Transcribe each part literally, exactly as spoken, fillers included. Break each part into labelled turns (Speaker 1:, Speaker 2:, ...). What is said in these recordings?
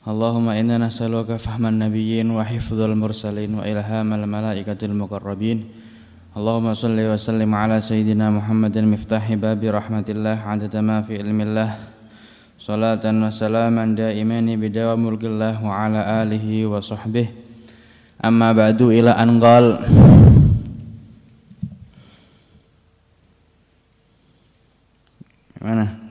Speaker 1: Allahumma inna nas'aluka fahman nabiyyin wa hifdzal mursalin wa ilhamal malaikatil muqarrabin. Allahumma shalli wa sallim ala sayyidina Muhammadin miftahi babi rahmatillah adada ma fi ilmillah. Salatan wa salaman daimani bidawam mulkillah wa ala alihi wa sahbihi. Amma ba'du ila anqal. Mana?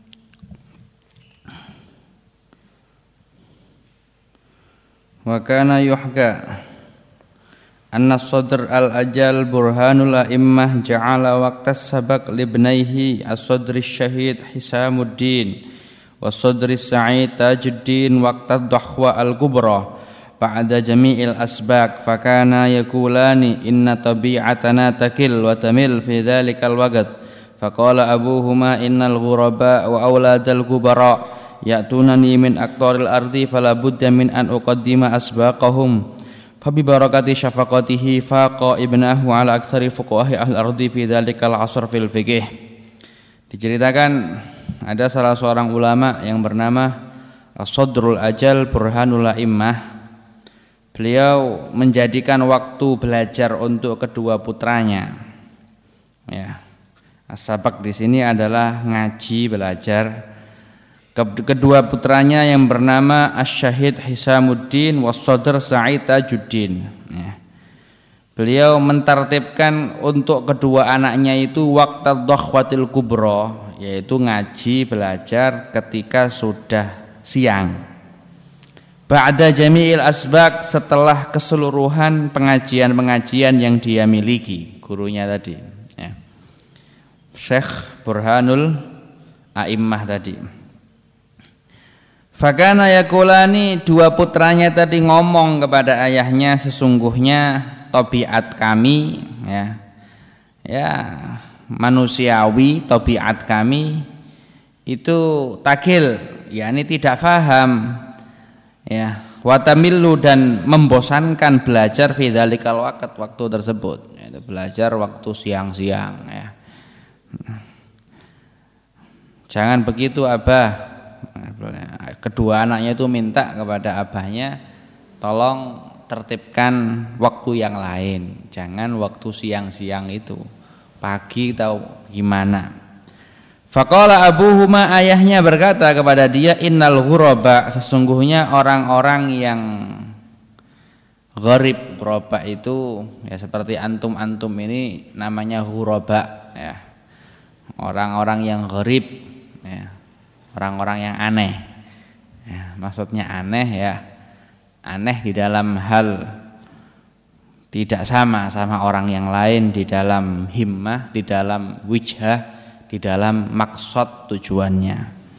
Speaker 1: Wa kana yuhka anna sadr al-ajal burhanul a'immah ja'ala waqtas sabaq libnaihi as-sadri syahid Hisamuddin wa sadri Sa'id Tajuddin waqtad dhahwa al-kubra ba'da jami'il asbaq fakana yakulani inna tabi'atana takil wa tamil fi dhalikal waqt faqala abuhuma innal ghuraba wa auladal kubara ya'tunani min aqtaril ardi fala budda min an uqaddima asbaqahum fabi barakati syafaqatihi faqa ibnahu ala aktsari fuqaha ahli ardi fi dzalikal asr fil fiqh. Diceritakan ada salah seorang ulama yang bernama As-Sadrul Ajal Burhanul A'immah. Beliau menjadikan waktu belajar untuk kedua putranya. Ya. As-sabaq di sini adalah ngaji, belajar. Kedua putranya yang bernama Asy-Syahid Hisamuddin was-Sadr Sa'id Tajuddin. Ya. Beliau mentertibkan untuk kedua anaknya itu waqtad dhakhwatil kubra, yaitu ngaji belajar ketika sudah siang. Ba'da jami'il asbaq, setelah keseluruhan pengajian-pengajian yang dia miliki, gurunya tadi. Ya. Syekh Burhanul A'immah tadi. Fakana yakulani, dua putranya tadi ngomong kepada ayahnya, sesungguhnya tabiat kami ya, ya manusiawi, tabiat kami itu takil, yakni tidak faham ya, watamillu, dan membosankan belajar fi dzalikal waqt, waktu tersebut, yaitu belajar waktu siang-siang ya. Jangan begitu abah. Kedua anaknya itu minta kepada abahnya, tolong tertibkan waktu yang lain, jangan waktu siang-siang itu, pagi atau gimana. Faqala abuhuma, ayahnya berkata kepada dia, innal ghuraba, sesungguhnya orang-orang yang gharib. Ghuraba itu ya seperti antum-antum ini namanya ghuraba ya, orang-orang yang gharib ya, orang-orang yang aneh ya, maksudnya aneh ya, aneh di dalam hal tidak sama sama orang yang lain, di dalam himmah, di dalam wijhah, di dalam maksud tujuannya.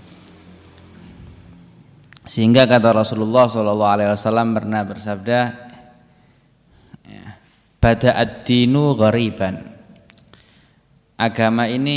Speaker 1: Sehingga kata Rasulullah shallallahu alaihi wasallam pernah bersabda ya, bada'ad dinu ghariban, agama ini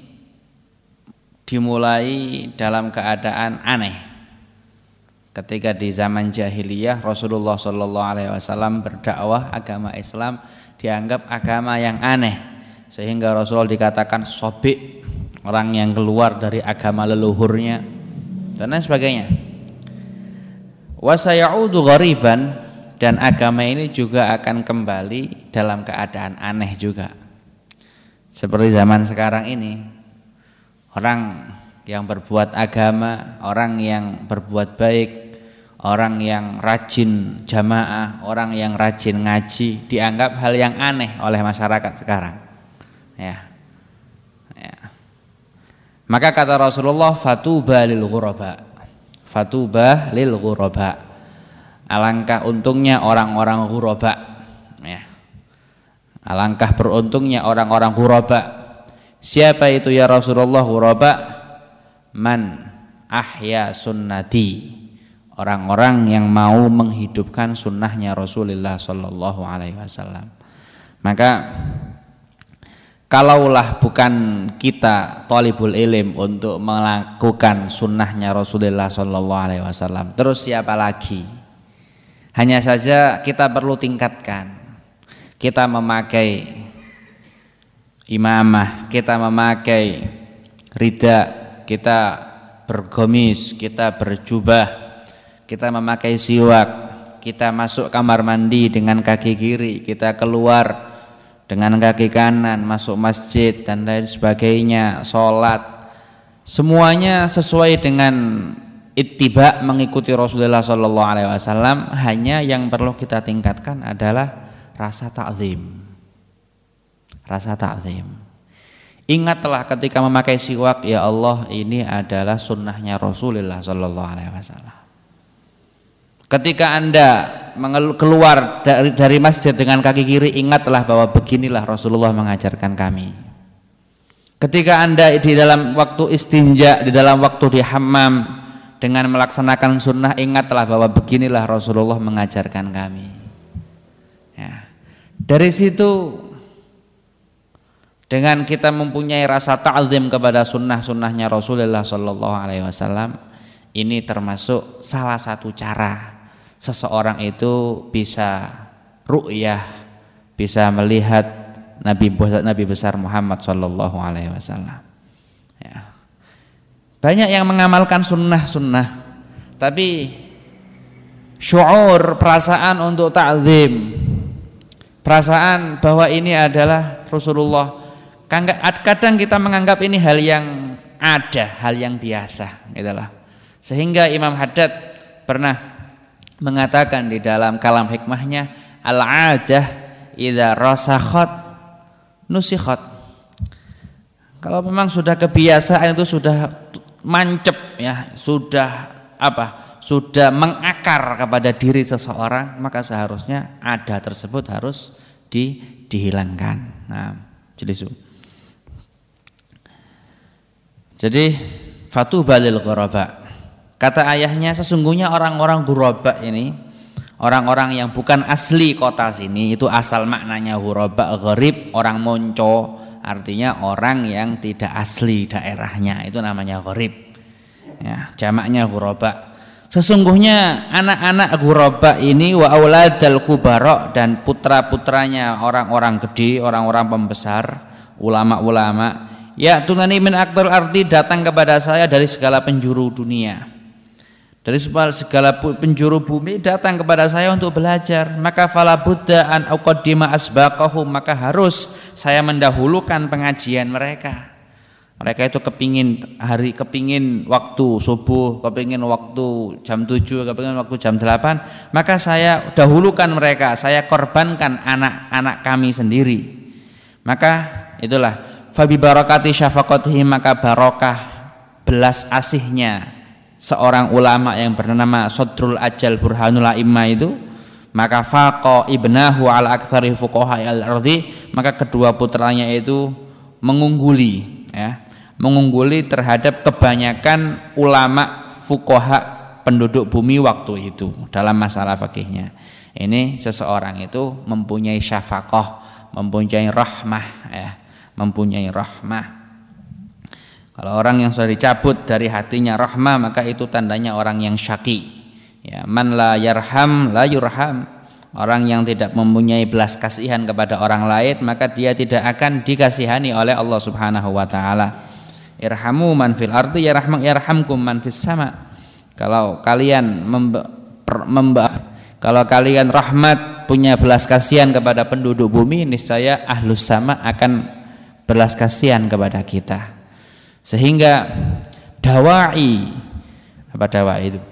Speaker 1: dimulai dalam keadaan aneh. Ketika di zaman jahiliyah Rasulullah shallallahu alaihi wasallam berdakwah agama Islam dianggap agama yang aneh, sehingga Rasulullah dikatakan sobi, orang yang keluar dari agama leluhurnya dan lain sebagainya. Wa sayaudu ghariban, dan agama ini juga akan kembali dalam keadaan aneh juga. Seperti zaman sekarang ini, orang yang berbuat agama, orang yang berbuat baik, orang yang rajin jamaah, orang yang rajin ngaji, dianggap hal yang aneh oleh masyarakat sekarang. Ya. Ya. Maka kata Rasulullah, fatuba lil ghuraba, fatuba lil ghuraba, alangkah untungnya orang-orang ghuraba. Ya. Alangkah beruntungnya orang-orang ghuraba. Siapa itu ya Rasulullah ghuraba? Man ahya sunnati, orang-orang yang mau menghidupkan sunnahnya Rasulullah sallallahu alaihi wasallam. Maka kalaulah bukan kita thalibul ilm untuk melakukan sunnahnya Rasulullah sallallahu alaihi wasallam, terus siapa lagi? Hanya saja kita perlu tingkatkan. Kita memakai imamah, kita memakai rida, kita bergomis, kita berjubah, kita memakai siwak, kita masuk kamar mandi dengan kaki kiri, kita keluar dengan kaki kanan, masuk masjid dan lain sebagainya, sholat, semuanya sesuai dengan ittiba, mengikuti Rasulullah Shallallahu Alaihi Wasallam. Hanya yang perlu kita tingkatkan adalah rasa ta'zim, rasa ta'zim. Ingatlah ketika memakai siwak, ya Allah, ini adalah sunnahnya Rasulullah Shallallahu Alaihi Wasallam. Ketika Anda keluar dari, dari masjid dengan kaki kiri, ingatlah bahwa beginilah Rasulullah mengajarkan kami. Ketika Anda di dalam waktu istinja, di dalam waktu di hammam dengan melaksanakan sunnah, ingatlah bahwa beginilah Rasulullah mengajarkan kami. Ya. Dari situ, dengan kita mempunyai rasa ta'zim kepada sunnah-sunnahnya Rasulullah Shallallahu Alaihi Wasallam, ini termasuk salah satu cara seseorang itu bisa ru'yah, bisa melihat Nabi Nabi besar Muhammad Shallallahu Alaihi Wasallam. Ya. Banyak yang mengamalkan sunnah-sunnah, tapi syuur, perasaan untuk ta'zim, perasaan bahwa ini adalah Rasulullah. Kadang kita menganggap ini hal yang ada, hal yang biasa, gitulah. Sehingga Imam Haddad pernah mengatakan di dalam kalam hikmahnya, al-'adah idza rasakhat nusikhat. Kalau memang sudah kebiasaan itu sudah mancep ya, sudah apa? Sudah mengakar kepada diri seseorang, maka seharusnya ada tersebut harus di, dihilangkan. Nah, jadi Jadi fatuba lil ghuraba. Kata ayahnya, sesungguhnya orang-orang ghuraba ini, orang-orang yang bukan asli kota sini, itu asal maknanya ghuraba, gharib, orang monco, artinya orang yang tidak asli daerahnya, itu namanya gharib. Ya, jamaknya ghuraba. Sesungguhnya anak-anak ghuraba ini wa auladal kubara, dan putra-putranya orang-orang gede, orang-orang pembesar, ulama-ulama, ya tunani min aqdal ardi, datang kepada saya dari segala penjuru dunia, dari segala penjuru bumi datang kepada saya untuk belajar. Maka fala budda an uqaddima asbaqahum, maka harus saya mendahulukan pengajian mereka. Mereka itu kepingin hari kepingin waktu subuh, kepingin waktu jam tujuh, kepingin waktu jam delapan, maka saya dahulukan mereka, saya korbankan anak-anak kami sendiri. Maka itulah fabi barakati syafaqatihi, maka barokah belas asihnya seorang ulama yang bernama Sodrul Ajal Burhanul A'immah itu, maka faqa ibnahu ala aktsari fuqaha al-ardi, maka kedua putranya itu mengungguli ya, mengungguli terhadap kebanyakan ulama fuqaha penduduk bumi waktu itu dalam masalah fikihnya. Ini seseorang itu mempunyai syafaqah, mempunyai rahmah ya, mempunyai rahmah. Kalau orang yang sudah dicabut dari hatinya rahmah, maka itu tandanya orang yang syaki. Ya, man la yarham la yurham. Orang yang tidak mempunyai belas kasihan kepada orang lain, maka dia tidak akan dikasihani oleh Allah Subhanahu wa taala. Irhamu man fil ardi yarham yarhamkum man fis sama. Kalau kalian memba, memba, kalau kalian rahmat, punya belas kasihan kepada penduduk bumi, niscaya ahlus sama akan belas kasihan kepada kita. Sehingga dawai, apa dawai itu?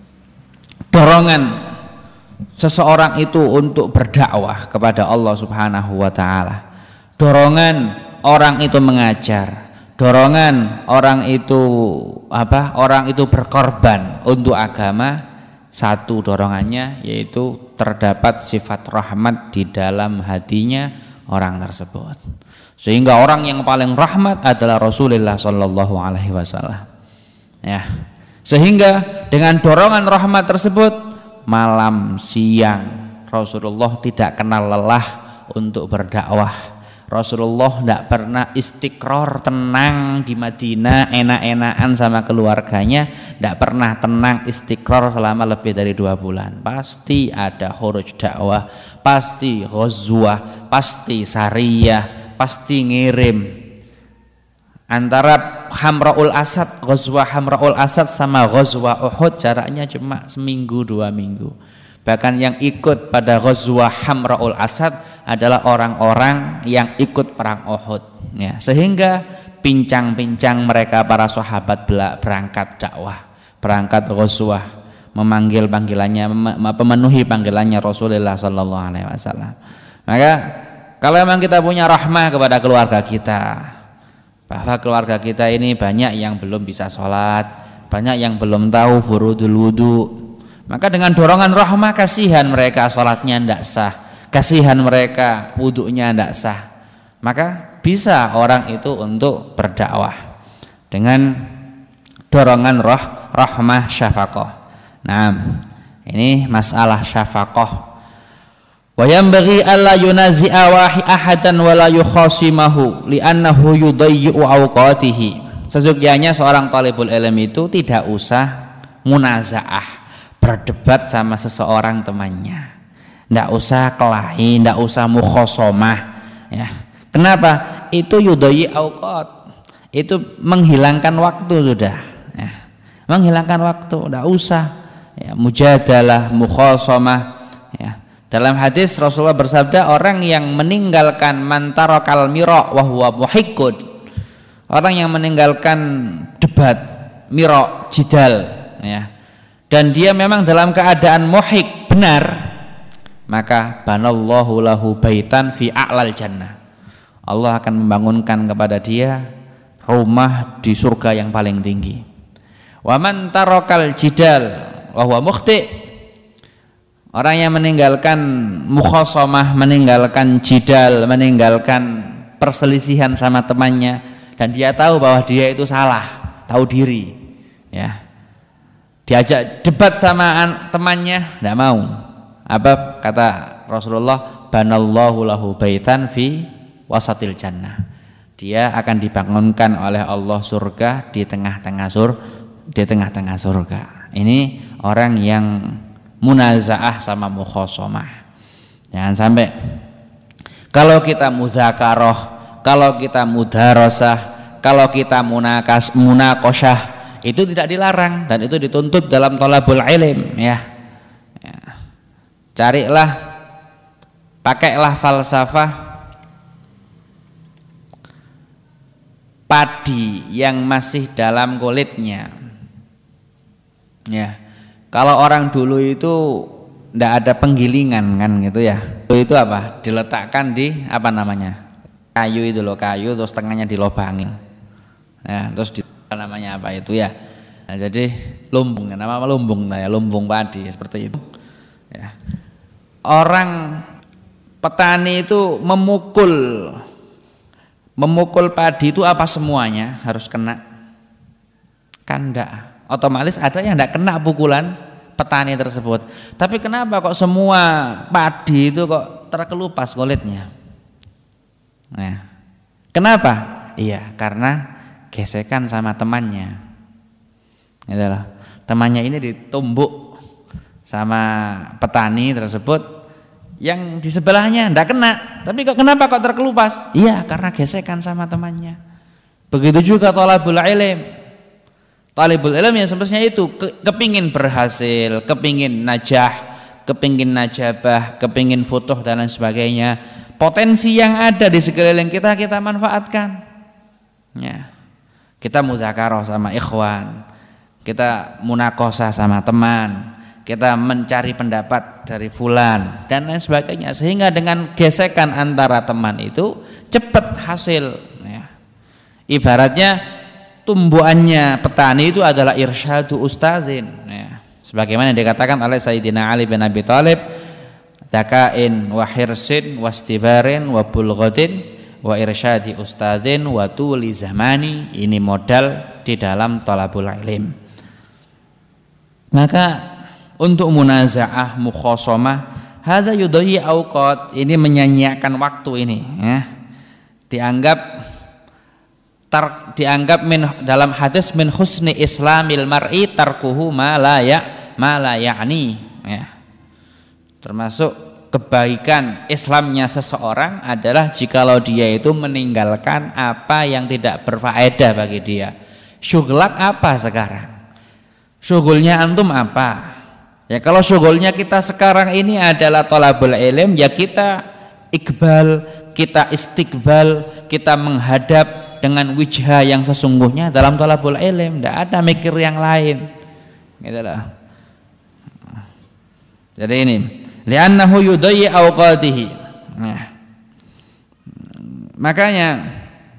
Speaker 1: Dorongan seseorang itu untuk berdakwah kepada Allah Subhanahu wa taala. Dorongan orang itu mengajar, dorongan orang itu apa? Orang itu berkorban untuk agama. Satu dorongannya yaitu terdapat sifat rahmat di dalam hatinya orang tersebut. Sehingga orang yang paling rahmat adalah Rasulullah Shallallahu Alaihi Wasallam. Ya, sehingga dengan dorongan rahmat tersebut, malam siang Rasulullah tidak kenal lelah untuk berdakwah. Rasulullah tidak pernah istiqrar, tenang di Madinah, enak-enakan sama keluarganya, tidak pernah tenang istiqrar selama lebih dari dua bulan. Pasti ada khuruj dakwah, pasti ghazwah, pasti sariyah, pasti ngirim Antara Hamraul Asad, Ghazwa Hamraul Asad sama Ghazwa Uhud jaraknya cuma seminggu dua minggu. Bahkan yang ikut pada Ghazwa Hamraul Asad adalah orang-orang yang ikut perang Uhud. Ya, sehingga pincang-pincang mereka para sahabat berangkat dakwah, berangkat Ghazwah, memanggil panggilannya, memenuhi panggilannya Rasulullah Sallallahu Alaihi Wasallam. Maka kalau memang kita punya rahmah kepada keluarga kita, bahwa keluarga kita ini banyak yang belum bisa sholat, banyak yang belum tahu furudul wudu, maka dengan dorongan rahmah, kasihan mereka sholatnya tidak sah, kasihan mereka wudunya tidak sah, maka bisa orang itu untuk berdakwah dengan dorongan roh, rahmah, syafaqah. Nah, ini masalah syafaqah. Wa yanbaghi alla yunazi'a wahi ahadan wa la yukhasimahu li'annahu yudayyi'u awqatihi. Sesukyanya seorang talibul ilm itu tidak usah munazaah, berdebat sama seseorang temannya, tidak usah kelahi, tidak usah mukhasomah, ya. Kenapa? Itu yudayyi awqat, itu menghilangkan waktu sudah, ya. Menghilangkan waktu, tidak usah ya, mujadalah, mukhasomah, ya. Dalam hadis Rasulullah bersabda, orang yang meninggalkan mantarakal mira' wa huwa muhiqqud, orang yang meninggalkan debat, mira', jidal, ya, dan dia memang dalam keadaan muhiq, benar, maka banallahu lahu baitan fi a'lal jannah, Allah akan membangunkan kepada dia rumah di surga yang paling tinggi. Wa man tarakal jidal wa huwa mukhti', orang yang meninggalkan mukhasomah, meninggalkan jidal, meninggalkan perselisihan sama temannya, dan dia tahu bahwa dia itu salah, tahu diri, ya, diajak debat sama temannya, tidak mau. Apa kata Rasulullah? Banallahu lahu baitan fi wasatil jannah, dia akan dibangunkan oleh Allah surga di tengah-tengah sur, di tengah-tengah surga. Ini orang yang munazaah sama mukhasomah. Jangan sampai kalau kita muzakarah, kalau kita mudarasah, kalau kita munakas, munakosyah, itu tidak dilarang dan itu dituntut dalam thalabul ilm, ya. Ya. Carilah, pakailah falsafah padi yang masih dalam kulitnya, ya. Kalau orang dulu itu tidak ada penggilingan kan gitu ya, itu apa? Diletakkan di apa namanya? Kayu itu loh, kayu terus tengahnya dilobangi, ya, terus di apa namanya apa itu ya? Nah, jadi lumbung, nama lumbung, nah, ya, lumbung padi seperti itu. Ya. Orang petani itu memukul, memukul padi itu apa semuanya harus kena? Kan enggak. Otomatis ada yang tidak kena pukulan petani tersebut. Tapi kenapa kok semua padi itu kok terkelupas kulitnya? Nah, kenapa? Iya, karena gesekan sama temannya. Itulah. Temannya ini ditumbuk sama petani tersebut, yang di sebelahnya tidak kena. Tapi kok kenapa kok terkelupas? Iya, karena gesekan sama temannya. Begitu juga thalabul ilm. Talibul ilm yang semestinya itu ke, kepingin berhasil, kepingin najah, kepingin najabah, kepingin futuh dan lain sebagainya. Potensi yang ada di sekeliling kita kita manfaatkan. Ya. Kita muzakarah sama ikhwan, kita munakosah sama teman, kita mencari pendapat dari fulan dan lain sebagainya, sehingga dengan gesekan antara teman itu cepat hasil. Ya. Ibaratnya tumbuhannya petani itu adalah irsyadu ustadzin, ya. Sebagaimana yang dikatakan oleh Sayyidina Ali bin Abi Thalib, dzakain wa hirsin wastibarin wa bulghatin wa irsyadi ustadzin wa tuli zamani. Ini modal di dalam thalabul ilm. Maka untuk munazaah, mukhasomah, hadza yudayyi awqat, ini menyanyiakan waktu ini, ya. Dianggap Tar, dianggap min, dalam hadis min husni islamil mar'i tarkuhu ma la ya ma la ya'ni, ya. Termasuk kebaikan Islamnya seseorang adalah jikalau dia itu meninggalkan apa yang tidak berfaedah bagi dia. Syughlak apa sekarang? Syughulnya antum apa? Ya kalau syughulnya kita sekarang ini adalah thalabul ilm, ya kita iqbal, kita istiqbal, kita menghadap dengan wijha yang sesungguhnya dalam thalabul ilm, tidak ada mikir yang lain. Gitulah. Jadi ini, li'annahu yudayyi awqatihi. Nah, makanya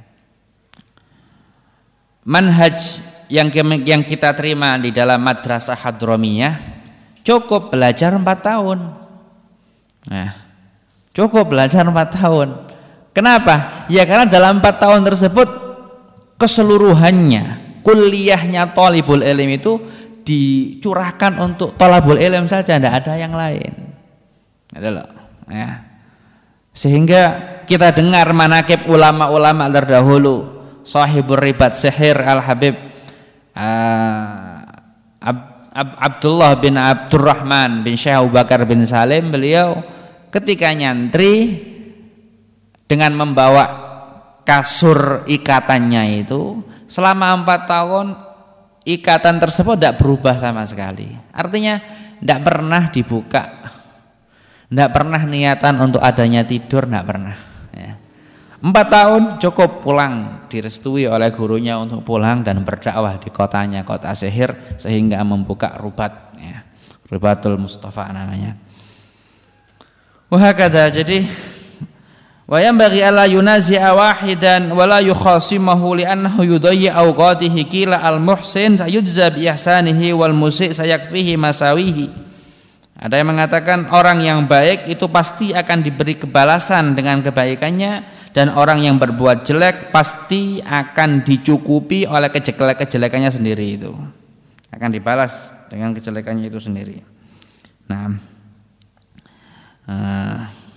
Speaker 1: manhaj yang yang kita terima di dalam madrasah Hadramiyah cukup belajar empat tahun. Nah, cukup belajar empat tahun. Kenapa? Ya karena dalam empat tahun tersebut keseluruhannya, kuliahnya thalibul ilm itu dicurahkan untuk thalabul ilm saja, tidak ada yang lain. Gitu loh. Ya. Sehingga kita dengar manaqib ulama-ulama terdahulu, Shahibur Ribat Sihir Al-Habib uh, Ab Abdullah bin Abdurrahman bin Syekh Abu Bakar bin Salim, beliau ketika nyantri dengan membawa kasur ikatannya itu selama empat tahun, ikatan tersebut tidak berubah sama sekali. Artinya tidak pernah dibuka, tidak pernah niatan untuk adanya tidur, tidak pernah. Ya. Empat tahun cukup pulang, direstui oleh gurunya untuk pulang dan berdakwah di kotanya, kota sihir, sehingga membuka rubat, ya. Rubatul Mustafa namanya. Wahakadha, jadi wa yanbaghi alla yunazi'a wahidan wa la yukhasimahu li'annahu yudayyi awqatihi qila al-muhsin sayujza bi ihsanihi wal musi' sayakfihi masawihi. Ada yang mengatakan orang yang baik itu pasti akan diberi kebalasan dengan kebaikannya, dan orang yang berbuat jelek pasti akan dicukupi oleh kejelekannya sendiri, itu akan dibalas dengan kejelekannya itu sendiri. Nah, uh,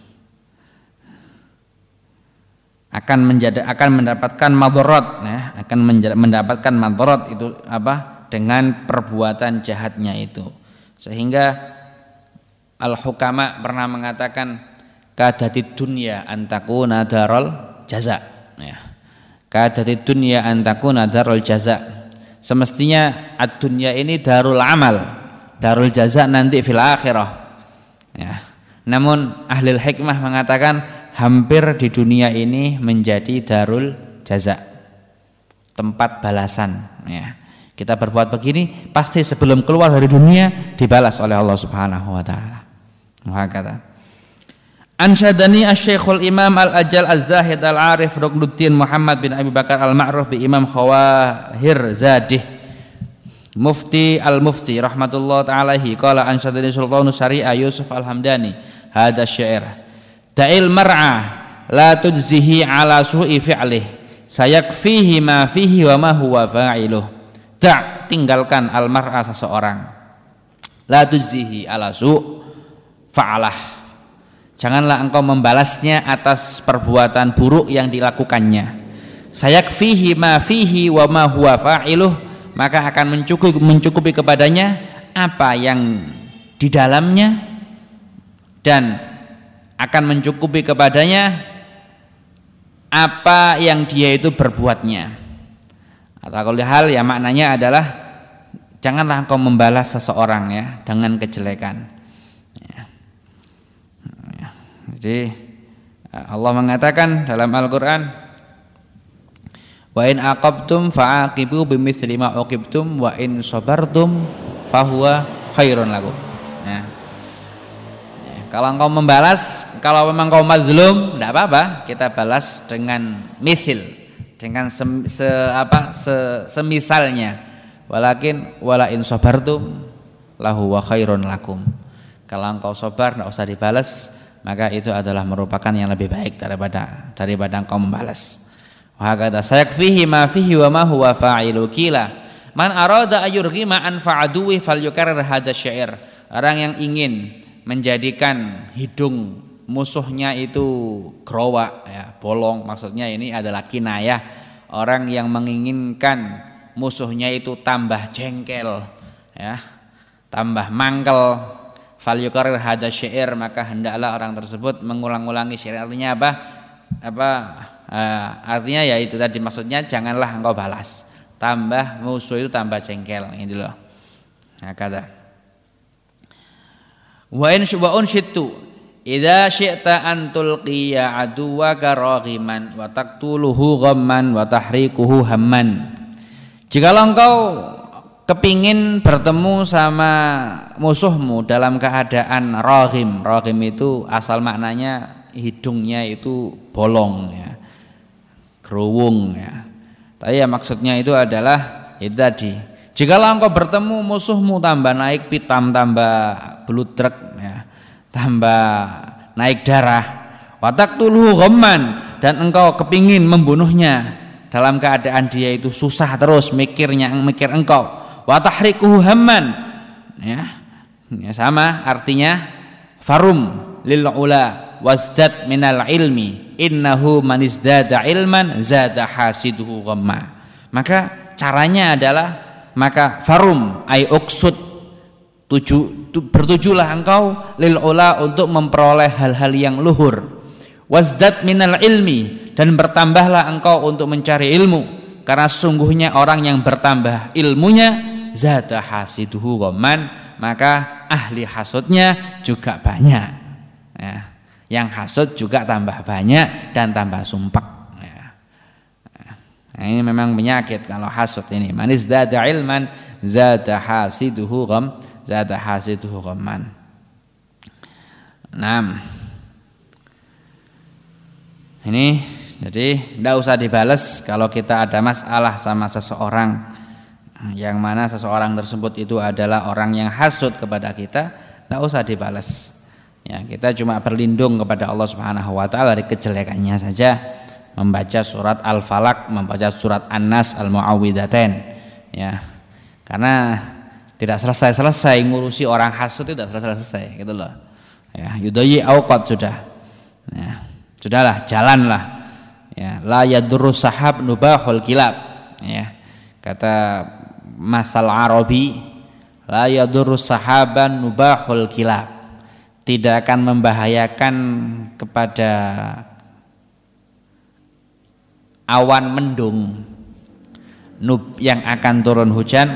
Speaker 1: akan menjadi akan mendapatkan madharat, ya, akan menjadi, mendapatkan madharat itu apa? Dengan perbuatan jahatnya itu. Sehingga al-hukama pernah mengatakan kadatid dunya antakuna darul jaza, ya. Kadatid dunya antakuna darul jaza. Semestinya ad-dunya ini darul amal, darul jaza nanti fil akhirah, ya. Namun ahli hikmah mengatakan hampir di dunia ini menjadi darul jaza, tempat balasan, ya. Kita berbuat begini pasti sebelum keluar dari dunia dibalas oleh Allah Subhanahu wa taala. Hakata. Ansyadani asy-Syekhul Imam Al-Ajal Az-Zahid Al-Arif Ruknuddin Muhammad bin Abi Bakar Al-Ma'ruf bi Imam Khawahir Zadih Mufti Al-Mufti rahmatullah ta'ala alaihi qala ansyadani Sultanus Syari'ah Yusuf Al-Hamdani hadza syair da'il mar'a la tujzihi ala su'i fi'lih sayakfihi ma fihi wa ma huwa fa'iluh. Da', tinggalkan al-mar'a seseorang, la tujzihi ala su' fa'alah, janganlah engkau membalasnya atas perbuatan buruk yang dilakukannya. Sayakfihi ma fihi wa ma huwa fa'iluh, maka akan mencukupi, mencukupi kepadanya apa yang di dalamnya, dan akan mencukupi kepadanya apa yang dia itu berbuatnya. Atau kalau hal ya maknanya adalah janganlah engkau membalas seseorang, ya, dengan kejelekan. Jadi Allah mengatakan dalam Al-Quran, wa in aqabtum fa'aqibu bimithli ma uqibtum wa in sabartum fahuwa khairun lakum. Ya. Ya, kalau engkau membalas, kalau memang kau mazlum, tidak apa-apa, kita balas dengan mithil, dengan se, se apa se, semisalnya. Walakin wala in sabartum lahu wa khairun lakum. Kalau engkau sabar, tidak usah dibalas, maka itu adalah merupakan yang lebih baik daripada daripada engkau membalas. Wa hakadha sayakfihi ma fihi wa ma huwa fa'ilu qila man arada ayurghima an fa'aduwi falyukarrir hadza syair. Orang yang ingin menjadikan hidung musuhnya itu growak, ya, bolong, maksudnya ini adalah kinayah. Orang yang menginginkan musuhnya itu tambah jengkel, ya, tambah mangkel, falyuqarrir hadza syair, maka hendaklah orang tersebut mengulang-ulangi syair. Artinya apa? Apa uh, artinya ya itu tadi, maksudnya janganlah engkau balas, tambah musuh itu tambah jengkel gitu loh. Nah, kata wa in syuba'un syittu idza syi'ta an tulqiya aduwaka raghiman wa taqtuluhu ghamman wa tahriquhu hamman. Jikalau engkau kepingin bertemu sama musuhmu dalam keadaan raghim. Raghim itu asal maknanya hidungnya itu bolong ya, keruwung ya. Tapi ya maksudnya itu adalah itu tadi. Jikalau engkau bertemu musuhmu tambah naik pitam, tambah bludrek ya, tambah naik darah, wa taqtuluhu ghamman, dan engkau kepingin membunuhnya dalam keadaan dia itu susah terus mikirnya, mikir engkau, wa tahriquhu hamman ya, ya sama artinya farum lil ula wasdad minal ilmi innahu man izdada ilman zada hasiduhu ghamma. Maka caranya adalah maka farum ay uqsud, tuju bertujulah engkau lil ula untuk memperoleh hal-hal yang luhur, wasdad minal ilmi, dan bertambahlah engkau untuk mencari ilmu, karena sesungguhnya orang yang bertambah ilmunya zada hasiduhu ghamman, maka ahli hasudnya juga banyak ya. Yang hasud juga tambah banyak dan tambah sumpek ya. Nah, ini memang penyakit kalau hasud ini. Manis zada ilman zada hasiduhu gham zada hasiduhu ghamman. Nah, ini jadi tidak usah dibales kalau kita ada masalah sama seseorang, yang mana seseorang tersebut itu adalah orang yang hasud kepada kita, tidak usah dibales. Ya, kita cuma berlindung kepada Allah Subhanahu wa taala dari kejelekannya saja, membaca surat Al-Falaq, membaca surat An-Nas, Al-Mu'awwidhatain ya. Karena tidak selesai-selesai ngurusi orang hasud, itu tidak selesai-selesai gitu loh. Ya, yudayi auqat sudah. Ya, sudahlah, jalanlah. Ya, la yadurru sahab nubahul kilab. Ya. Kata masal Arabi, la yadurru sahaban nubahul kilab. Tidak akan membahayakan kepada awan mendung nub yang akan turun hujan,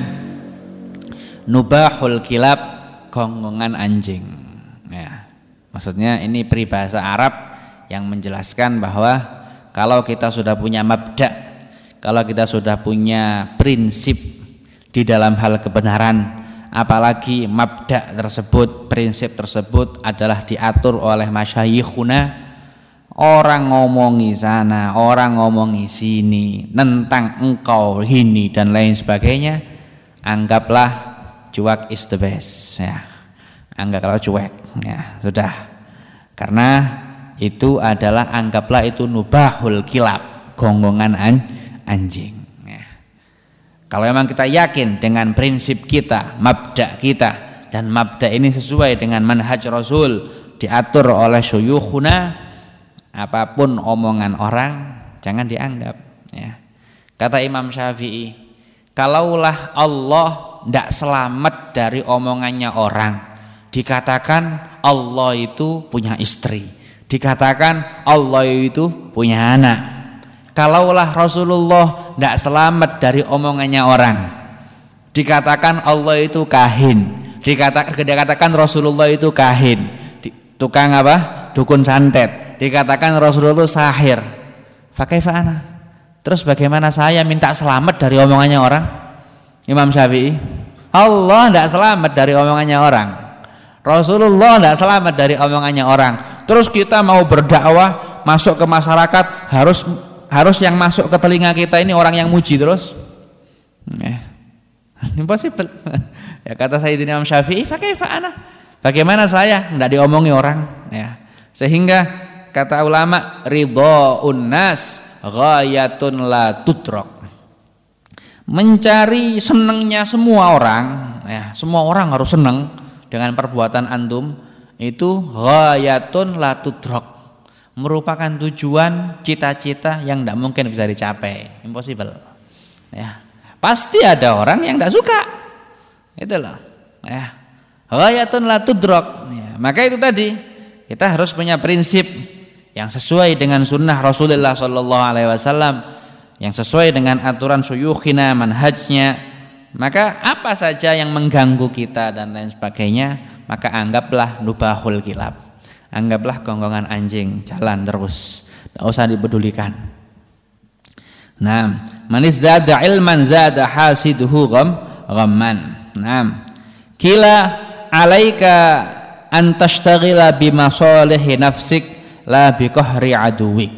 Speaker 1: nubahul kilab, gonggongan anjing ya. Maksudnya ini peribahasa Arab yang menjelaskan bahwa kalau kita sudah punya mabda', kalau kita sudah punya prinsip di dalam hal kebenaran, apalagi mabda' tersebut, prinsip tersebut adalah diatur oleh masyayikhuna, orang ngomongi sana, orang ngomongi sini tentang engkau ini dan lain sebagainya, anggaplah cuek is the best ya. Anggaplah cuek ya, sudah. Karena itu adalah, anggaplah itu nubahul kilab, gonggongan an, anjing. Kalau memang kita yakin dengan prinsip kita, mabda kita, dan mabda ini sesuai dengan manhaj Rasul, diatur oleh syuyukhuna, apapun omongan orang jangan dianggap ya. Kata Imam Syafi'i, kalaulah Allah tidak selamat dari omongannya orang, dikatakan Allah itu punya istri, dikatakan Allah itu punya anak. Kalaulah Rasulullah tidak selamat dari omongannya orang, dikatakan Allah itu kahin, dikatakan, dikatakan Rasulullah itu kahin, di, tukang apa? Dukun santet, dikatakan Rasulullah itu sahir. Fakaifa ana? Terus bagaimana saya minta selamat dari omongannya orang? Imam Syafi'i, Allah tidak selamat dari omongannya orang, Rasulullah tidak selamat dari omongannya orang. Terus kita mau berdakwah, masuk ke masyarakat, harus harus yang masuk ke telinga kita ini orang yang muji terus, eh, impossible. Ya kata Sayyidina Imam Syafi'i, fakaifa ana? Bagaimana saya tidak diomongi orang? Ya, sehingga kata ulama, ridhaun nas ghayatun la tudrak. Mencari senangnya semua orang, ya, semua orang harus senang dengan perbuatan antum, itu ghayatun la tudrak, merupakan tujuan cita-cita yang tidak mungkin bisa dicapai, impossible ya. Pasti ada orang yang tidak suka, itu loh ya. ghayatun la tudrak. Ya, maka itu tadi kita harus punya prinsip yang sesuai dengan sunnah Rasulullah sallallahu alaihi wasallam, yang sesuai dengan aturan syuyukhina, manhajnya. Maka apa saja yang mengganggu kita dan lain sebagainya, maka anggaplah nubahul kilab, anggaplah gonggongan anjing, jalan terus, tidak usah dipedulikan. Nah, manis zada ilman zada hasiduhu gham ghamman. Nah, kila alaika an tashtagila bima salihi nafsik la biqahri aduwik.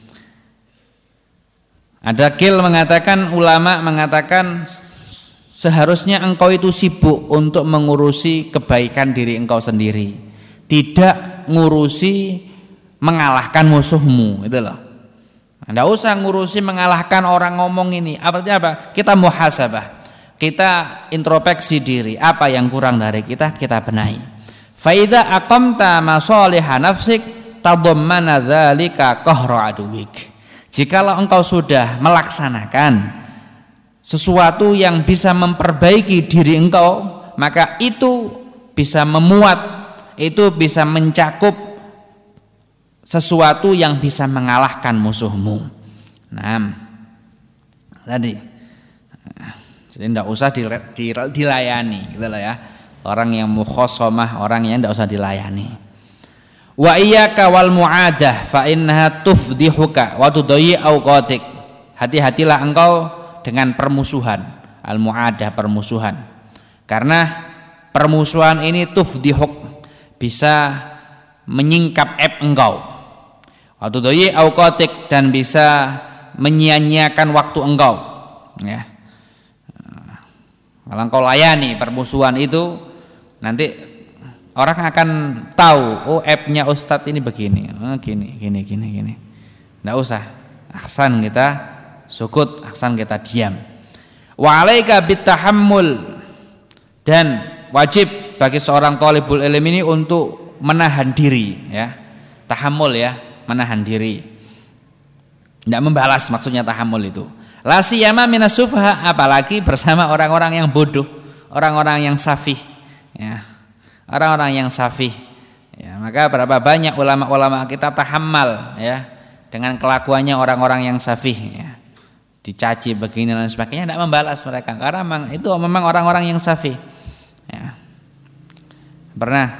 Speaker 1: Ada kil mengatakan, ulama mengatakan seharusnya engkau itu sibuk untuk mengurusi kebaikan diri engkau sendiri, tidak ngurusi mengalahkan musuhmu, itu loh. Tidak usah ngurusi mengalahkan orang ngomong ini. Artinya apa? Kita muhasabah, kita introspeksi diri, apa yang kurang dari kita, kita benahi. Fa idza aqamta masaliha nafsik tadammana dzalika qahra aduwik. Jikalau engkau sudah melaksanakan sesuatu yang bisa memperbaiki diri engkau, maka itu bisa memuat, itu bisa mencakup sesuatu yang bisa mengalahkan musuhmu. Nah, tadi, jadi tidak usah dilayani, gitu lah ya. Orang yang mukhasamah, orang yang tidak usah dilayani. Wa iyyaka wal mu'adah fa innaha tufdihuka wa tudayyi awqatik. Hati-hatilah engkau dengan permusuhan, al-mu'adah, permusuhan. Karena permusuhan ini tufdihuk, bisa menyingkap eb engkau. Wa tudayyi awqatik, dan bisa menyia-nyiakan waktu engkau. Ya. Kalau engkau layani permusuhan itu, nanti orang akan tahu, oh eb-nya Ustadz ini begini, oh, gini, gini, gini, gini. Nggak usah, ahsan kita sukut, ahsan kita diam. Wa alaika bitahammul, dan wajib bagi seorang thalibul ilm ini untuk menahan diri, ya. Tahammul, ya, menahan diri. Tidak membalas, maksudnya tahammul itu. La siyama minas sufha, apalagi bersama orang-orang yang bodoh, orang-orang yang safih, ya. Orang-orang yang safih, ya. Maka berapa banyak ulama-ulama kita tahammal, ya, dengan kelakuannya orang-orang yang safih, ya. Dicaci begini dan sebagainya, tidak membalas mereka, karena memang itu memang orang-orang yang safih, ya. Pernah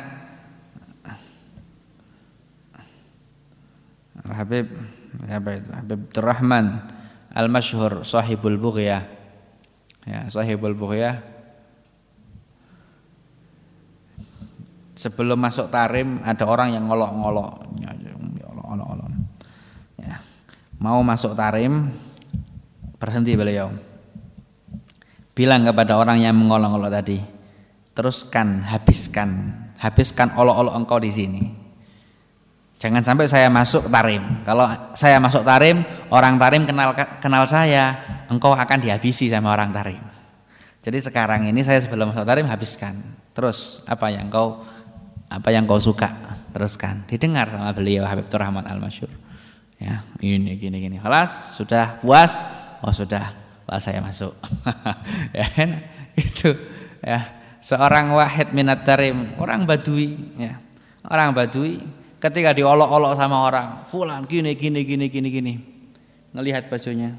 Speaker 1: Habib apa itu Habib Abdurrahman Al-Masyhur Sahibul Bughyah, ya, Sahibul Bughyah, sebelum masuk tarim ada orang yang ngolok-ngolok, ya, ngolok-ngolok, ya. Mau masuk tarim, berhenti beliau, bilang kepada orang yang mengolok-ngolok tadi, teruskan, habiskan, habiskan olok-olok engkau di sini. Jangan sampai saya masuk tarim. Kalau saya masuk tarim, orang tarim kenal kenal saya, engkau akan dihabisi sama orang tarim. Jadi sekarang ini saya sebelum masuk tarim habiskan. Terus apa yang kau apa yang kau suka, teruskan. Didengar sama beliau Habib Abdurrahman Al-Masyhur. Ya, ini gini gini. Kelas sudah puas? Oh sudah, lah saya masuk. Ya, itu, ya. Seorang wahid minat tarim, orang Badui, ya. Orang Badui ketika diolok-olok sama orang, fulan gini gini gini gini gini. Ngelihat bajunya.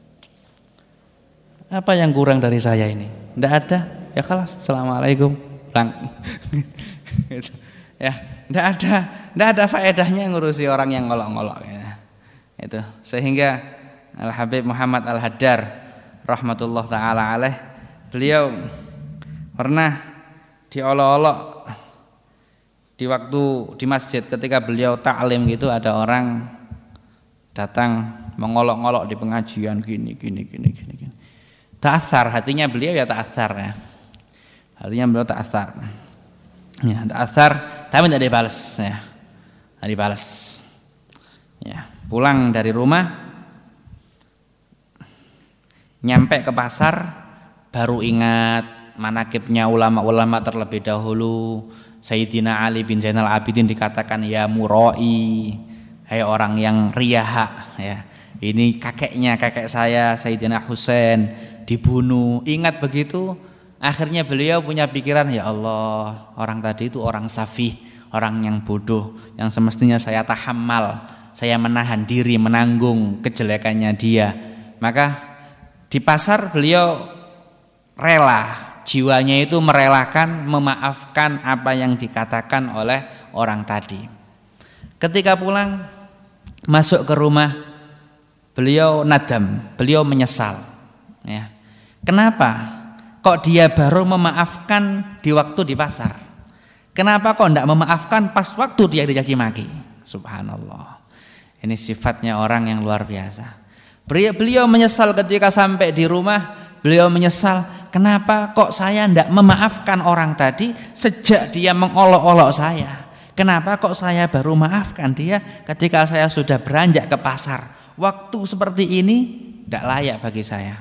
Speaker 1: Apa yang kurang dari saya ini? Tidak ada. Ya kelas, assalamualaikum. Pulang. Gitu. Ya, tidak ada, tidak ada faedahnya ngurusi orang yang ngolok-ngolok, ya. Itu sehingga Al Habib Muhammad Al Haddar rahmatullah taala alaih, beliau pernah diolok-olok di waktu di masjid ketika beliau ta'lim gitu, ada orang datang mengolok-ngolok di pengajian gini gini gini gini gini. Ta'athar, hatinya beliau ya ta'athar, ya. Hatinya beliau ta'athar. Ya, ta'athar, tapi tidak dibalas, ya. Tidak dibalas. Ya, pulang dari rumah, nyampe ke pasar, baru ingat manakibnya ulama-ulama terlebih dahulu. Sayyidina Ali bin Zainal Abidin dikatakan ya muroi, hai orang yang riyaha, ya. Ini kakeknya, kakek saya Sayyidina Husain dibunuh. Ingat begitu,
Speaker 2: Akhirnya beliau punya pikiran, ya Allah, orang tadi itu orang safih, orang yang bodoh, yang semestinya saya tahammal, saya menahan diri, menanggung kejelekannya dia. Maka di pasar beliau rela, jiwanya itu merelakan, memaafkan apa yang dikatakan oleh orang tadi. Ketika pulang, masuk ke rumah, beliau nadam, beliau menyesal. Ya. Kenapa? Kok dia baru memaafkan di waktu di pasar? Kenapa kok tidak memaafkan pas waktu dia dicaci maki? Subhanallah. Ini sifatnya orang yang luar biasa. Beliau menyesal ketika sampai di rumah. Beliau menyesal, kenapa kok saya tidak memaafkan orang tadi sejak dia mengolok-olok saya? Kenapa kok saya baru maafkan dia ketika saya sudah beranjak ke pasar? Waktu seperti ini tidak layak bagi saya.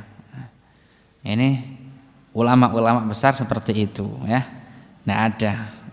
Speaker 2: Ini ulama-ulama besar seperti itu, ya. Tidak ada.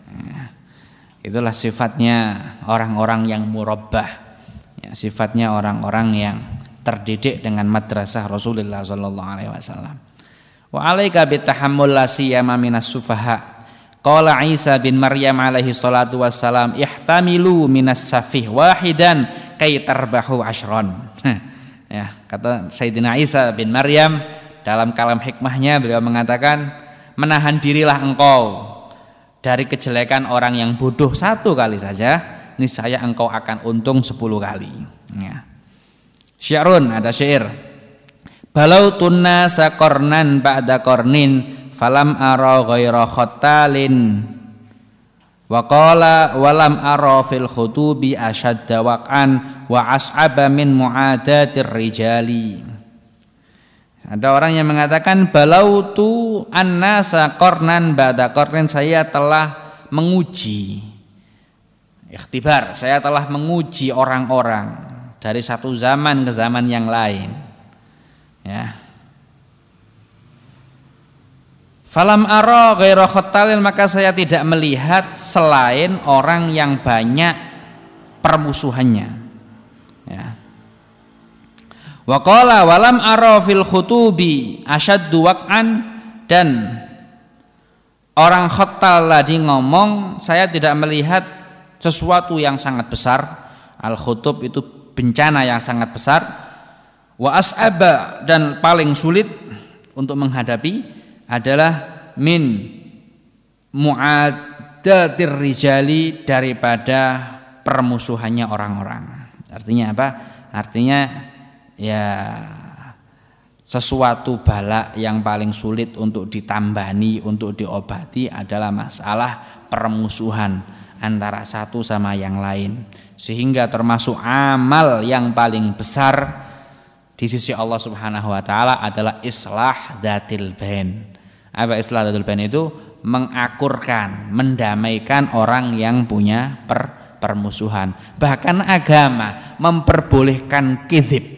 Speaker 2: Itulah sifatnya orang-orang yang murabbah, ya, sifatnya orang-orang yang terdidik dengan madrasah Rasulullah sallallahu alaihi wasallam. Wa alaika bitahammul la siyama minas sufaha. Qala Isa bin Maryam alaihi salatu wassalam, ihtamilu minas safih wahidan kay tarbahu ashron. Ya, kata Sayyidina Isa bin Maryam dalam kalam hikmahnya, beliau mengatakan, menahan dirilah engkau dari kejelekan orang yang bodoh satu kali saja, niscaya engkau akan untung sepuluh kali. Ya. Syairun, ada syair. Balau tunna sakornan ba'da kornin falam ara ghaira khattalin wa qala walam ara fil khutubi ashadda waq'an wa as'aba min mu'adatir rijali. Ada orang yang mengatakan balautu annasa qarnan ba'da qarnin, saya telah menguji, ikhtibar, saya telah menguji orang-orang dari satu zaman ke zaman yang lain. Ya. Falam ara ghaira khattalin, maka saya tidak melihat selain orang yang banyak permusuhannya. Ya. Wa qala walam ara fil khutubi asyaddu waq'an, dan orang khattal tadi ngomong, saya tidak melihat sesuatu yang sangat besar. Al khutub itu bencana yang sangat besar. Wa as'aba, dan paling sulit untuk menghadapi adalah min mu'adatir rijali, daripada permusuhannya orang-orang. Artinya apa? Artinya ya sesuatu bala yang paling sulit untuk ditambani, untuk diobati adalah masalah permusuhan antara satu sama yang lain, sehingga termasuk amal yang paling besar di sisi Allah Subhanahu wa taala adalah islah dzatil bain. Apa islah dzatil bain itu? Mengakurkan, mendamaikan orang yang punya per, permusuhan. Bahkan agama memperbolehkan kizib.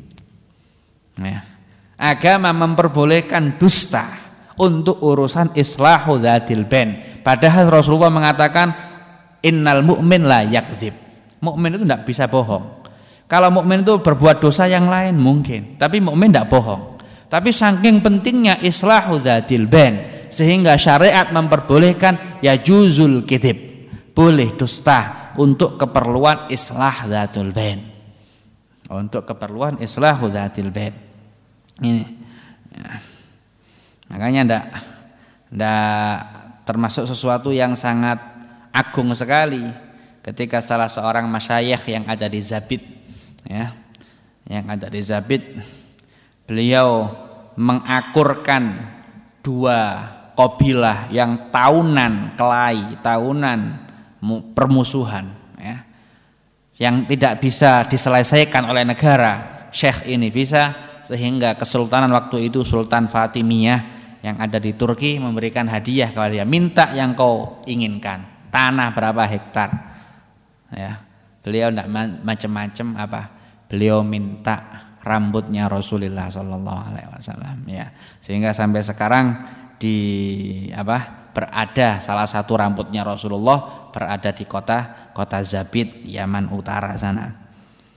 Speaker 2: Ya. Agama memperbolehkan dusta untuk urusan islahu dzatil bain. Padahal Rasulullah mengatakan innal mu'min la yakzib. Mukmin itu tidak bisa bohong. Kalau mukmin itu berbuat dosa yang lain mungkin, tapi mukmin tidak bohong. Tapi saking pentingnya islahu dzatil bain, sehingga syariat memperbolehkan ya juzul kizib, boleh dusta untuk keperluan islah dzatul bain. Untuk keperluan islahu dzatil bain. Ini ya. Makanya ndak ndak termasuk sesuatu yang sangat agung sekali ketika salah seorang masyayikh yang ada di Zabid, ya, yang ada di Zabid, beliau mengakurkan dua kabilah yang tahunan kelahi, tahunan permusuhan, ya, yang tidak bisa diselesaikan oleh negara. Syekh ini bisa, sehingga kesultanan waktu itu Sultan Fatimiyah yang ada di Turki memberikan hadiah kepada dia, minta yang kau inginkan, tanah berapa hektar, ya. Beliau tidak macam-macam apa, beliau minta rambutnya Rasulullah Sallallahu Alaihi Wasallam, ya, sehingga sampai sekarang di apa berada salah satu rambutnya Rasulullah berada di kota kota Zabid, Yaman Utara sana.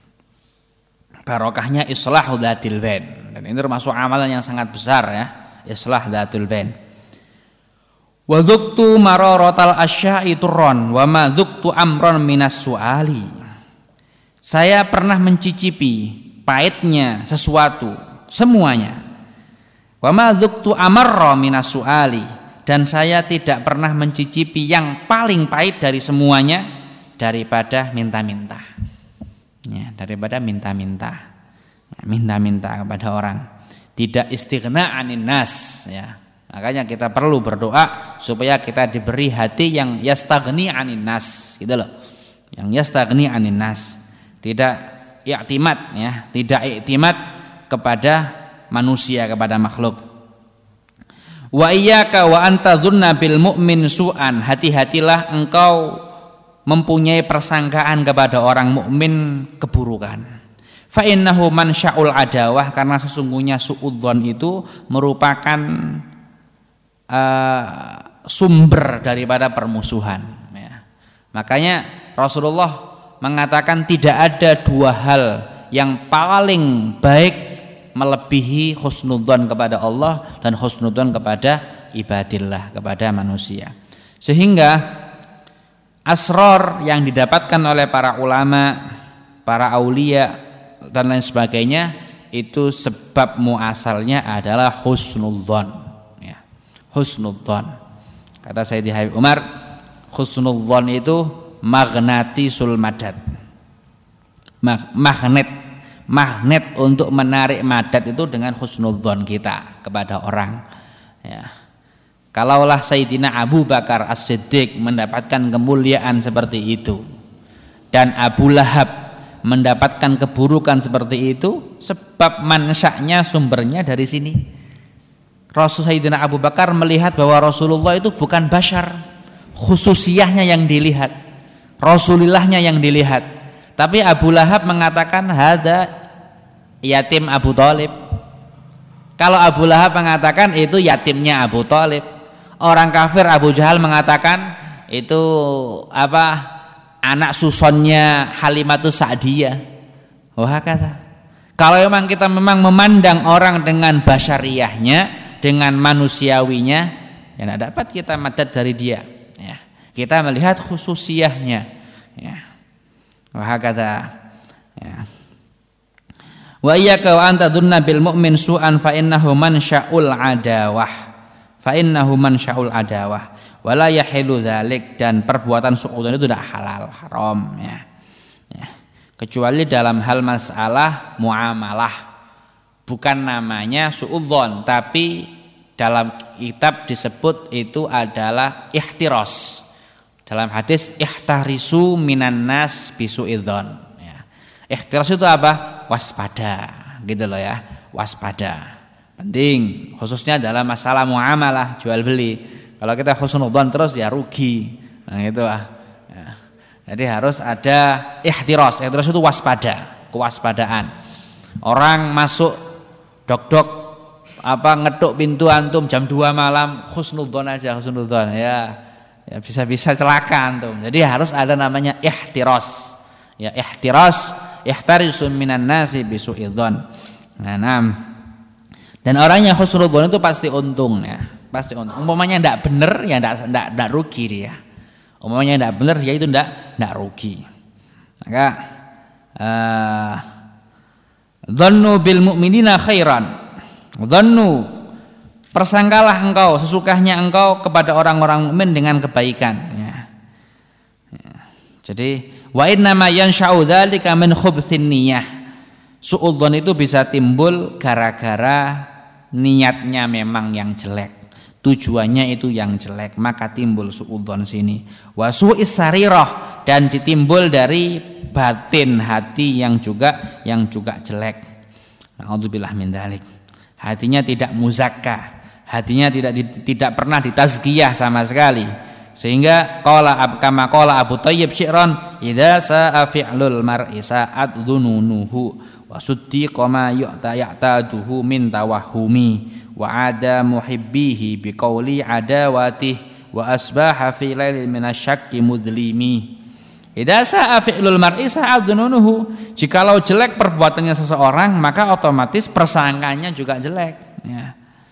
Speaker 2: Barokahnya islah dzatil bain, dan ini termasuk amalan yang sangat besar, ya, islah dzatul bain. Wa dzuktu mararatal asya'i turron wa ma dzuktu amron minas su'ali. Saya pernah mencicipi pahitnya sesuatu semuanya. Wa ma dzuktu amarra minas su'ali, dan saya tidak pernah mencicipi yang paling pahit dari semuanya daripada minta-minta. Ya, daripada minta-minta. Ya, minta-minta kepada orang. Tidak istighna anin nas, ya. Makanya kita perlu berdoa supaya kita diberi hati yang yastaghni anin nas, gitu loh. Yang yastaghni anin nas, tidak i'timad, ya, tidak i'timad kepada manusia, kepada makhluk. Wa iyyaka wa anta dzunna bil mu'min su'an, hati-hatilah engkau mempunyai persangkaan kepada orang mukmin keburukan. Fa innahu mansya'ul adawah, karena sesungguhnya suudzon itu merupakan Uh, sumber daripada permusuhan, ya. Makanya Rasulullah mengatakan tidak ada dua hal yang paling baik melebihi husnudzon kepada Allah dan husnudzon kepada ibadillah, kepada manusia. Sehingga asrar yang didapatkan oleh para ulama, para aulia dan lain sebagainya, itu sebab muasalnya adalah husnudzon. Husnudzon, kata Sayyidi Habib Umar, husnudzon itu magnatisul madad, magnet magnet untuk menarik madad itu dengan husnudzon kita kepada orang, ya. Kalaulah Sayyidina Abu Bakar As-Siddiq mendapatkan kemuliaan seperti itu dan Abu Lahab mendapatkan keburukan seperti itu, sebab mansaknya, sumbernya dari sini. Rasul Sayyidina Abu Bakar melihat bahwa Rasulullah itu bukan bashar, khususiyahnya yang dilihat, Rasulillahnya yang dilihat. Tapi Abu Lahab mengatakan hada yatim Abu Thalib. Kalau Abu Lahab mengatakan itu yatimnya Abu Thalib, orang kafir Abu Jahal mengatakan itu apa, anak susonnya Halimatus Sa'diyah. Wah, kata. Kalau memang kita memang memandang orang dengan basyariyahnya, dengan manusiawinya, ya tidak dapat kita madad dari dia, ya. Kita melihat khususiyahnya, ya. Wah, kata, ya. Wa iyyaka wa anta dzunna bil mu'min su'an fa innahu mansya'ul adawah, fa innahu mansya'ul adawah wa la yahilu dzalik, dan perbuatan suudzon itu tidak halal, haram, ya. Ya. Kecuali dalam hal masalah muamalah. Bukan namanya suudzon, tapi dalam kitab disebut itu adalah ihtiros. Dalam hadis ihtarisu minan nas bisuidzon, ya. Ihtiros itu apa? Waspada, gitu loh, ya. Waspada penting, khususnya dalam masalah muamalah, jual beli. Kalau kita husnudzon terus ya rugi, nah gitu lah, ya. Jadi harus ada ihtiros. Ihtiros itu waspada, kewaspadaan. Orang masuk dok-dok apa ngeduk pintu antum jam dua malam, husnudzon aja, husnudzon, ya. Ya bisa-bisa celaka antum. Jadi harus ada namanya ihtiros. Ya, ihtiros, ihtarisu minan nasi bisuidzon. Nah, enam. Dan orang yang husnudzon itu pasti untung, ya. Pasti untung. Umpamanya enggak benar ya enggak enggak, enggak rugi dia. Umpamanya enggak benar ya itu enggak enggak rugi. Maka uh, dzannu bil mu'minina khairan. Dzannu, persangkalah engkau, sesukanya engkau kepada orang-orang mukmin dengan kebaikan, ya. Ya. Jadi wa inna ma yansha'u dzalika min khubthin niyyah. Suudzon itu bisa timbul gara-gara niatnya memang yang jelek, tujuannya itu yang jelek, maka timbul suudzon sini. Wa su'is sarirah, dan ditimbul dari batin hati yang juga yang juga jelek. Na'udzubillah min dzalik. Hatinya tidak muzakkah, hatinya tidak tidak pernah ditazkiyah sama sekali. Sehingga qala kama qala Abu Thayyib syi'ran, idza sa'a fi'lul mar'i sa'at dhununuhu wa suddiqa ma yu'ta ya'taduhu min tawahhumi wa ada muhibbihi biqauli adawatihi wa asbaha fi lailin minasyakki mudlimi. Idza sa'a fi'lul mar'i sa'at dhununuhu, jikalau jelek perbuatannya seseorang maka otomatis persangkanya juga jelek, ya.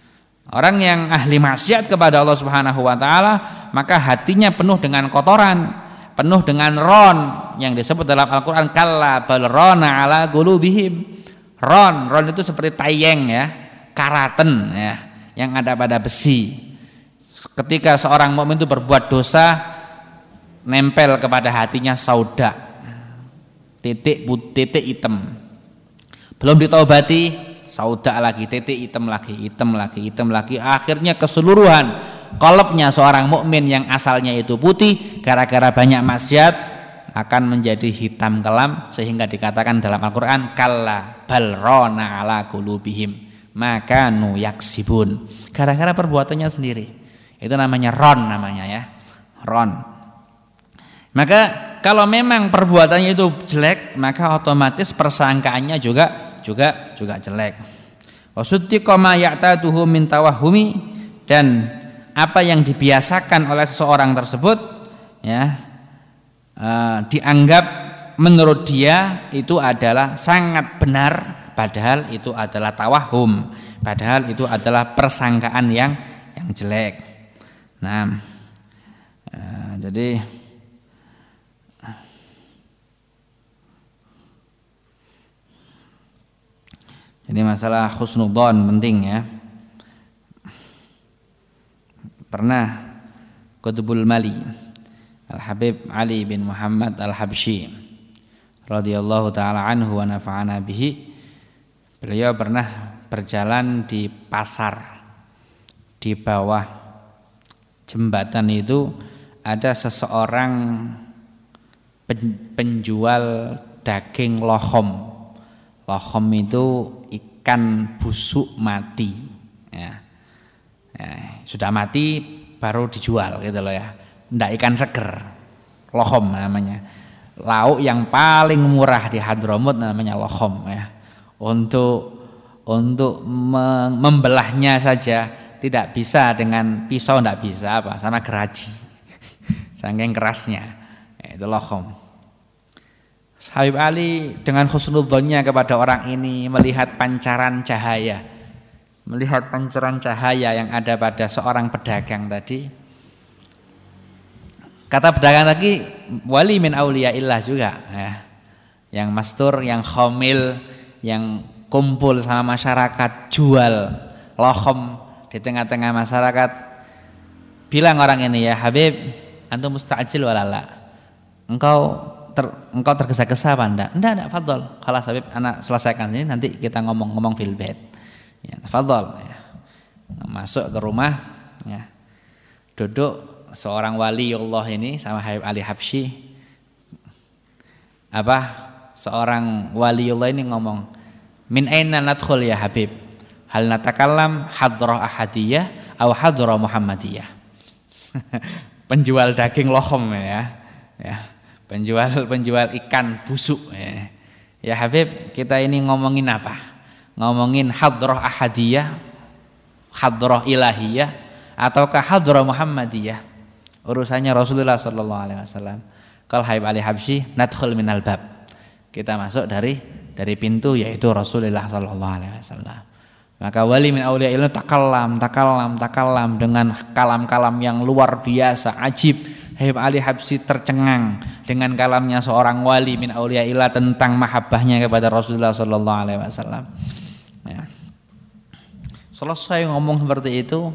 Speaker 2: Orang yang ahli maksiat kepada Allah Subhanahu wa taala, maka hatinya penuh dengan kotoran, penuh dengan ron yang disebut dalam Al-Qur'an kalla bal rana ala qulubihim. Ron, ron itu seperti tayeng ya, karaten ya, yang ada pada besi. Ketika seorang mukmin itu berbuat dosa, nempel kepada hatinya sauda, titik titik hitam. Belum ditaubati, sauda lagi, titik hitam lagi, hitam lagi, hitam lagi. Akhirnya keseluruhan qalbnya seorang mukmin yang asalnya itu putih gara-gara banyak maksiat akan menjadi hitam kelam, sehingga dikatakan dalam Al-Qur'an kalla bal rana ala qulubihim makanu yaksibun. Gara-gara perbuatannya sendiri. Itu namanya ron namanya ya. Ron. Maka kalau memang perbuatannya itu jelek, maka otomatis persangkaannya juga juga juga jelek. Wasuddiqa ma ya'taduhu min tawahhumi, dan apa yang dibiasakan oleh seseorang tersebut ya uh, dianggap menurut dia itu adalah sangat benar, padahal itu adalah tawahum, padahal itu adalah persangkaan yang yang jelek. Nah, uh, jadi Jadi masalah husnudzon penting ya. Pernah Qutbul Mali Al-Habib Ali bin Muhammad Al-Habsyi radhiyallahu taala anhu wa nafa'ana bihi, beliau pernah berjalan di pasar. Di bawah jembatan itu ada seseorang penjual daging lohom. Lohom itu ikan busuk mati ya. Ya, sudah mati baru dijual gitu loh ya. Ndak ikan seger, lohom namanya. Lauk yang paling murah di Hadramut namanya lohom ya. Untuk untuk membelahnya saja tidak bisa dengan pisau, ndak bisa apa, sama geraji. Saking kerasnya. Ya, itu lohom. Habib Ali dengan husnudzonnya kepada orang ini, melihat pancaran cahaya, melihat pancaran cahaya yang ada pada seorang pedagang tadi. Kata pedagang lagi, wali min auliyaillah juga ya. Yang mastur, yang khomil, yang kumpul sama masyarakat, jual lohom di tengah-tengah masyarakat. Bilang orang ini, ya Habib, antum musta'jil walala, engkau Ter, engkau tergesa-gesa apa enggak? Enggak, enggak, fadhol. Kalau Habib anak selesaikan ini nanti kita ngomong-ngomong fil bait. Ya, fadhol ya. Masuk ke rumah ya. Duduk seorang waliullah ini sama Habib Ali Habsyi. Apa? Seorang waliullah ini ngomong, "Min aina nadkhul ya Habib? Hal natakallam hadrah ahadiyah atau hadrah muhammadiyah?" Penjual daging lohom ya. Ya. Penjual-penjual ikan busuk ya. Ya Habib, kita ini ngomongin apa? Ngomongin hadrah ahadiyah, hadrah ilahiyah, ataukah hadrah muhammadiyah? Urusannya Rasulullah sallallahu alaihi wasallam. Kalau Habib Ali Habsyi, nadkhul minal bab. Kita masuk dari dari pintu, yaitu Rasulullah sallallahu alaihi wasallam. Maka wali min auliyaillah takallam, takallam, takallam dengan kalam-kalam yang luar biasa, ajib. Habib Ali Habsyi tercengang dengan kalamnya seorang wali min auliyaillah tentang mahabbahnya kepada Rasulullah sallallahu alaihi wasallam. Ya. Selesai ngomong seperti itu,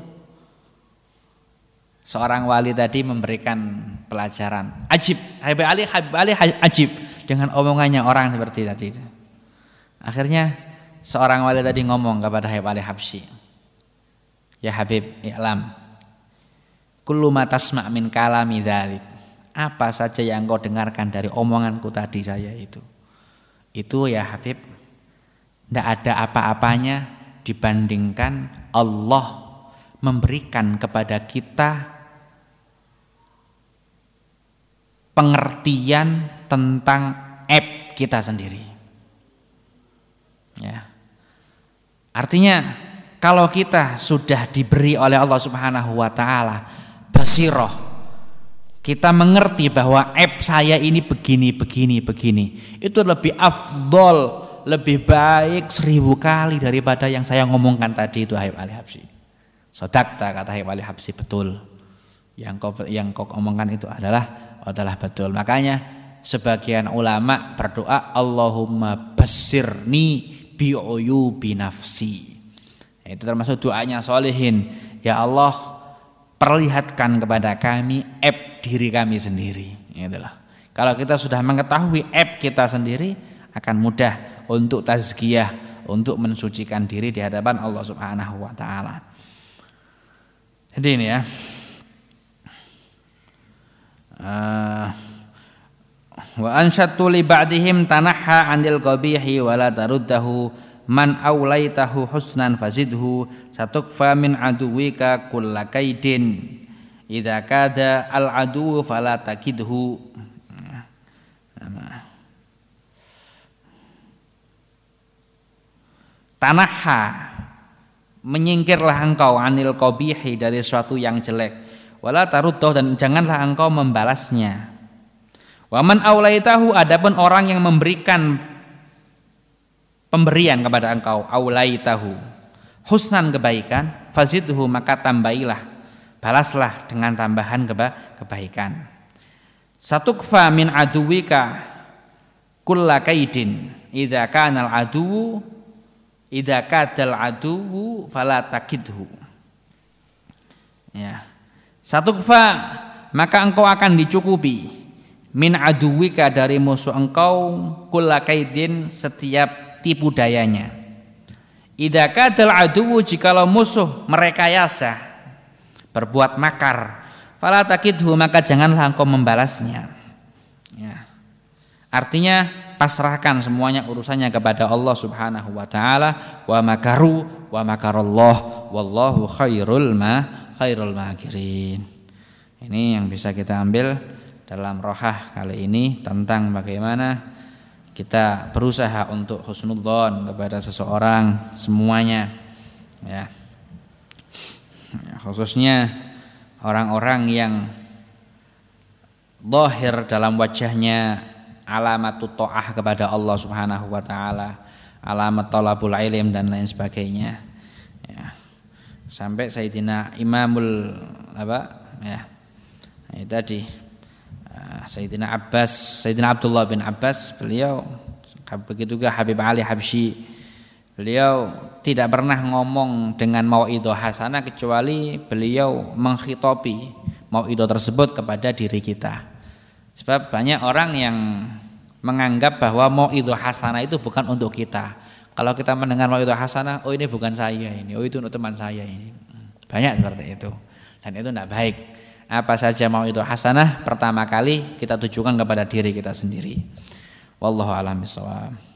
Speaker 2: seorang wali tadi memberikan pelajaran. Ajib, Habib Ali, Habib Ali ajib dengan omongannya orang seperti tadi itu. Akhirnya seorang wali tadi ngomong kepada Habib Ali Habsyi, "Ya Habib, i'lam kullu ma tasma' min kalami dzalik." Apa saja yang kau dengarkan dari omonganku tadi saya itu. Itu ya Habib, tidak ada apa-apanya dibandingkan Allah memberikan kepada kita pengertian tentang aib kita sendiri. Ya. Artinya kalau kita sudah diberi oleh Allah Subhanahu wa taala basiroh, kita mengerti bahwa aib saya ini begini, begini, begini, itu lebih afdol, lebih baik seribu kali daripada yang saya ngomongkan tadi itu Habib Ali Habsyi. Sodakta, kata Habib Ali Habsyi, betul. Yang kau yang kau omongkan itu adalah adalah betul. Makanya sebagian ulama berdoa, Allahumma bassirni bi'uyubi nafsi. Itu termasuk doanya sholihin. Ya Allah, perlihatkan kepada kami aib diri kami sendiri. Itulah. Kalau kita sudah mengetahui aib kita sendiri, akan mudah untuk tazkiyah, untuk mensucikan diri di hadapan Allah Subhanahu wa taala. Jadi ini ya. Uh, wa ansyatu li ba'dihim tanaha 'anil qabihi wa la taruddahu man aulaitahu husnan fazidhu satukfa min aduwika kullakaidin idza kada al adu fala takidhu. Tanaha, menyingkirlah engkau anil qabihi, dari suatu yang jelek, wala taruddahu, dan janganlah engkau membalasnya. Wa man aulaitahu, adapun orang yang memberikan pemberian kepada engkau, aulaitahu husnan, kebaikan, fazidhu, maka tambahilah, balaslah dengan tambahan keba- kebaikan. Satukfa min aduwika kullakaidin idza kana al adu idza kadal adu fala takidhu. Ya. Satukfa, maka engkau akan dicukupi, min aduwika, dari musuh engkau, kullakaidin, setiap tipu dayanya. Idza kadal adu, jikalau musuh merekayasa, berbuat makar, fala takidhu, maka janganlah engkau membalasnya. Ya. Artinya pasrahkan semuanya urusannya kepada Allah Subhanahu wa taala. Wa makaru wa makarallah wallahu khairul ma khairul makirin. Ini yang bisa kita ambil dalam rohah kali ini, tentang bagaimana kita berusaha untuk husnudzon kepada seseorang semuanya, ya. Ya, khususnya orang-orang yang zahir dalam wajahnya alamatut ta'ah kepada Allah Subhanahu wa taala, alamat talabul ilm dan lain sebagainya. Ya. Sampai Sayyidina Imamul apa? Ya. Ini tadi Sayyidina Abbas, Sayyidina Abdullah bin Abbas, beliau begitu juga Habib Ali Habsyi, beliau tidak pernah ngomong dengan mau'idhah hasanah kecuali beliau menghitopi mau'idhah tersebut kepada diri kita. Sebab banyak orang yang menganggap bahwa mau'idhah hasanah itu bukan untuk kita. Kalau kita mendengar mau'idhah hasanah, oh ini bukan saya ini, oh itu untuk teman saya ini. Banyak seperti itu. Dan itu tidak baik. Apa saja mau'idhah hasanah, pertama kali kita tujukan kepada diri kita sendiri. Wallahu a'lam bishawab.